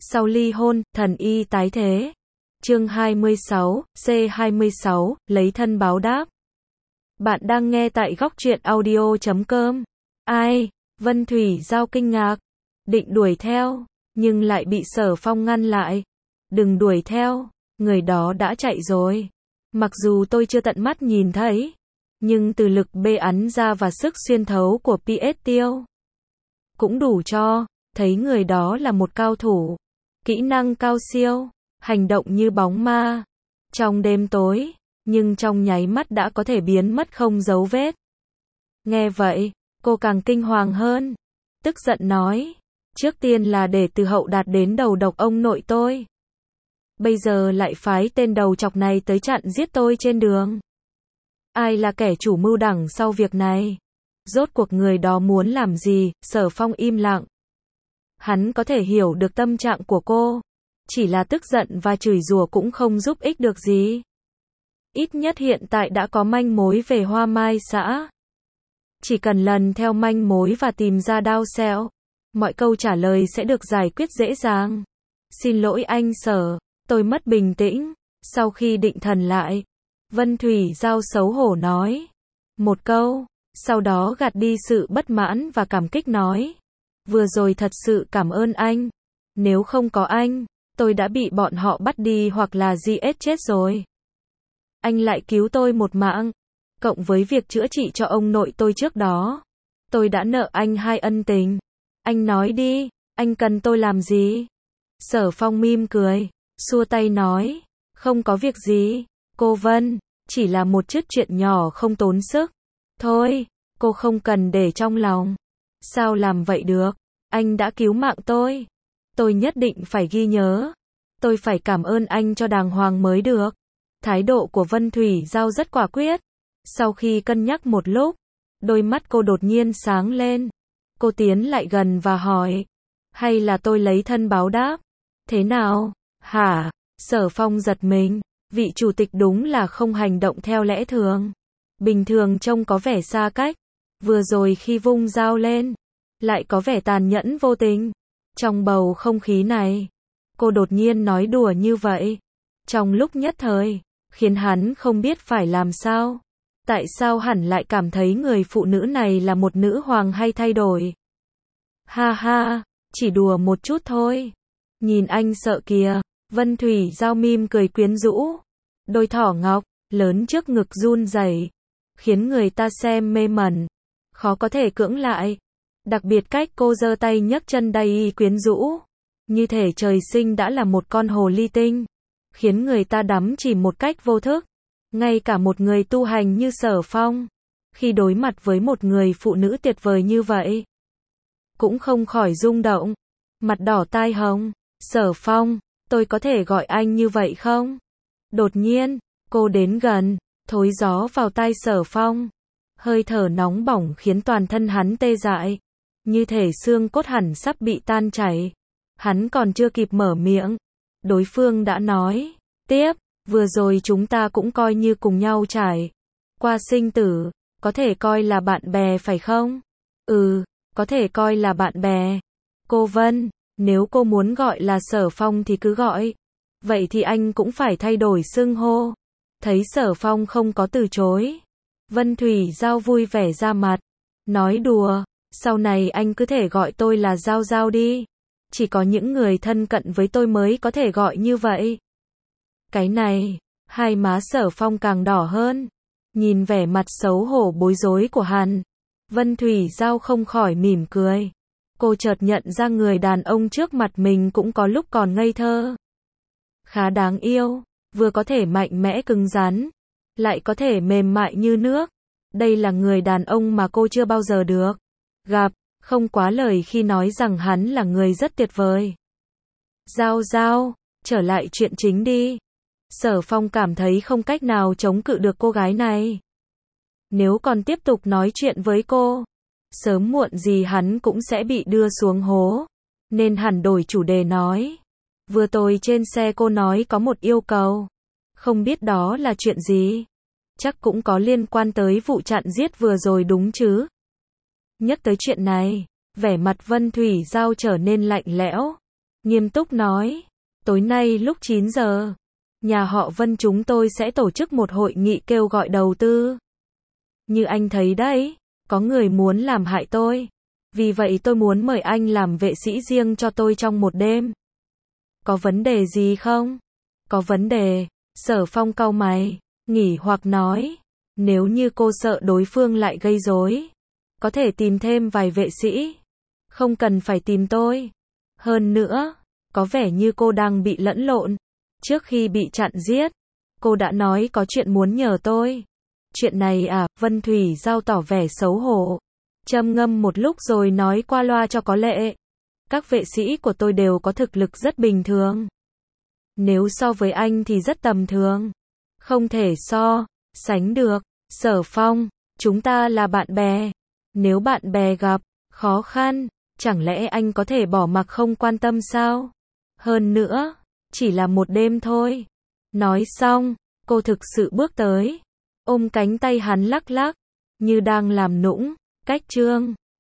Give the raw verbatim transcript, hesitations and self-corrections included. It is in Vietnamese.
Sau ly hôn, thần y tái thế. Chương hai mươi sáu, C hai mươi sáu, lấy thân báo đáp. Bạn đang nghe tại góc truyện audio chấm com. Ai? Vân Thủy Giao kinh ngạc, định đuổi theo, nhưng lại bị Sở Phong ngăn lại. Đừng đuổi theo, người đó đã chạy rồi. Mặc dù tôi chưa tận mắt nhìn thấy, nhưng từ lực bê ắn ra và sức xuyên thấu của pê ét Tiêu cũng đủ cho thấy người đó là một cao thủ. Kỹ năng cao siêu, hành động như bóng ma trong đêm tối, nhưng trong nháy mắt đã có thể biến mất không dấu vết. Nghe vậy, cô càng kinh hoàng hơn, tức giận nói, trước tiên là để từ hậu đạt đến đầu độc ông nội tôi, bây giờ lại phái tên đầu chọc này tới chặn giết tôi trên đường. Ai là kẻ chủ mưu đằng sau việc này? Rốt cuộc người đó muốn làm gì? Sở Phong im lặng. Hắn có thể hiểu được tâm trạng của cô, chỉ là tức giận và chửi rủa cũng không giúp ích được gì. Ít nhất hiện tại đã có manh mối về Hoa Mai xã. Chỉ cần lần theo manh mối và tìm ra Đao Sẹo, mọi câu trả lời sẽ được giải quyết dễ dàng. Xin lỗi anh Sở, tôi mất bình tĩnh. Sau khi định thần lại, Vân Thủy Giao xấu hổ nói một câu, sau đó gạt đi sự bất mãn và cảm kích nói, vừa rồi thật sự cảm ơn anh. Nếu không có anh, tôi đã bị bọn họ bắt đi hoặc là giết chết rồi. Anh lại cứu tôi một mạng, cộng với việc chữa trị cho ông nội tôi trước đó. Tôi đã nợ anh hai ân tình. Anh nói đi, anh cần tôi làm gì? Sở Phong mỉm cười, xua tay nói, không có việc gì, cô Vân, chỉ là một chút chuyện nhỏ không tốn sức. Thôi, cô không cần để trong lòng. Sao làm vậy được? Anh đã cứu mạng tôi. Tôi nhất định phải ghi nhớ. Tôi phải cảm ơn anh cho đàng hoàng mới được. Thái độ của Vân Thủy Giao rất quả quyết. Sau khi cân nhắc một lúc, đôi mắt cô đột nhiên sáng lên. Cô tiến lại gần và hỏi, hay là tôi lấy thân báo đáp? Thế nào? Hả? Sở Phong giật mình. Vị chủ tịch đúng là không hành động theo lẽ thường. Bình thường trông có vẻ xa cách, vừa rồi khi vung dao lên, lại có vẻ tàn nhẫn vô tình. Trong bầu không khí này, cô đột nhiên nói đùa như vậy, trong lúc nhất thời, khiến hắn không biết phải làm sao. Tại sao hẳn lại cảm thấy người phụ nữ này là một nữ hoàng hay thay đổi? Ha ha, chỉ đùa một chút thôi. Nhìn anh sợ kìa. Vân Thủy Giao mỉm cười quyến rũ. Đôi thỏ ngọc, lớn trước ngực run rẩy, khiến người ta xem mê mẩn, khó có thể cưỡng lại. Đặc biệt cách cô giơ tay nhấc chân đầy quyến rũ, như thể trời sinh đã là một con hồ ly tinh, khiến người ta đắm chìm một cách vô thức. Ngay cả một người tu hành như Sở Phong, khi đối mặt với một người phụ nữ tuyệt vời như vậy, cũng không khỏi rung động, mặt đỏ tai hồng. Sở Phong, tôi có thể gọi anh như vậy không? Đột nhiên, cô đến gần, thối gió vào tai Sở Phong. Hơi thở nóng bỏng khiến toàn thân hắn tê dại, như thể xương cốt hẳn sắp bị tan chảy. Hắn còn chưa kịp mở miệng, đối phương đã nói tiếp, vừa rồi chúng ta cũng coi như cùng nhau trải qua sinh tử, có thể coi là bạn bè phải không? Ừ, có thể coi là bạn bè. Cô Vân, nếu cô muốn gọi là Sở Phong thì cứ gọi. Vậy thì anh cũng phải thay đổi xưng hô. Thấy Sở Phong không có từ chối, Vân Thủy Giao vui vẻ ra mặt, nói đùa, sau này anh cứ thể gọi tôi là Giao Giao đi. Chỉ có những người thân cận với tôi mới có thể gọi như vậy. Cái này, hai má Sở Phong càng đỏ hơn. Nhìn vẻ mặt xấu hổ bối rối của hắn, Vân Thủy Giao không khỏi mỉm cười. Cô chợt nhận ra người đàn ông trước mặt mình cũng có lúc còn ngây thơ, khá đáng yêu, vừa có thể mạnh mẽ cứng rắn, lại có thể mềm mại như nước. Đây là người đàn ông mà cô chưa bao giờ được gặp, không quá lời khi nói rằng hắn là người rất tuyệt vời. Giao Giao, trở lại chuyện chính đi. Sở Phong cảm thấy không cách nào chống cự được cô gái này. Nếu còn tiếp tục nói chuyện với cô, sớm muộn gì hắn cũng sẽ bị đưa xuống hố, nên hẳn đổi chủ đề nói. Vừa tôi trên xe cô nói có một yêu cầu, không biết đó là chuyện gì? Chắc cũng có liên quan tới vụ chặn giết vừa rồi đúng chứ? Nhắc tới chuyện này, vẻ mặt Vân Thủy Giao trở nên lạnh lẽo. Nghiêm túc nói, tối nay lúc chín giờ, nhà họ Vân chúng tôi sẽ tổ chức một hội nghị kêu gọi đầu tư. Như anh thấy đấy, có người muốn làm hại tôi. Vì vậy tôi muốn mời anh làm vệ sĩ riêng cho tôi trong một đêm. Có vấn đề gì không? Có vấn đề. Sở Phong cau mày, nghỉ hoặc nói, nếu như cô sợ đối phương lại gây rối, có thể tìm thêm vài vệ sĩ. Không cần phải tìm tôi. Hơn nữa, có vẻ như cô đang bị lẫn lộn. Trước khi bị chặn giết, cô đã nói có chuyện muốn nhờ tôi. Chuyện này à? Vân Thủy Giao tỏ vẻ xấu hổ. Trầm ngâm một lúc rồi nói qua loa cho có lệ. Các vệ sĩ của tôi đều có thực lực rất bình thường. Nếu so với anh thì rất tầm thường. Không thể so sánh được. Sở Phong, chúng ta là bạn bè. Nếu bạn bè gặp khó khăn, chẳng lẽ anh có thể bỏ mặc không quan tâm sao? Hơn nữa, chỉ là một đêm thôi. Nói xong, cô thực sự bước tới, ôm cánh tay hắn lắc lắc, như đang làm nũng. Cách Trương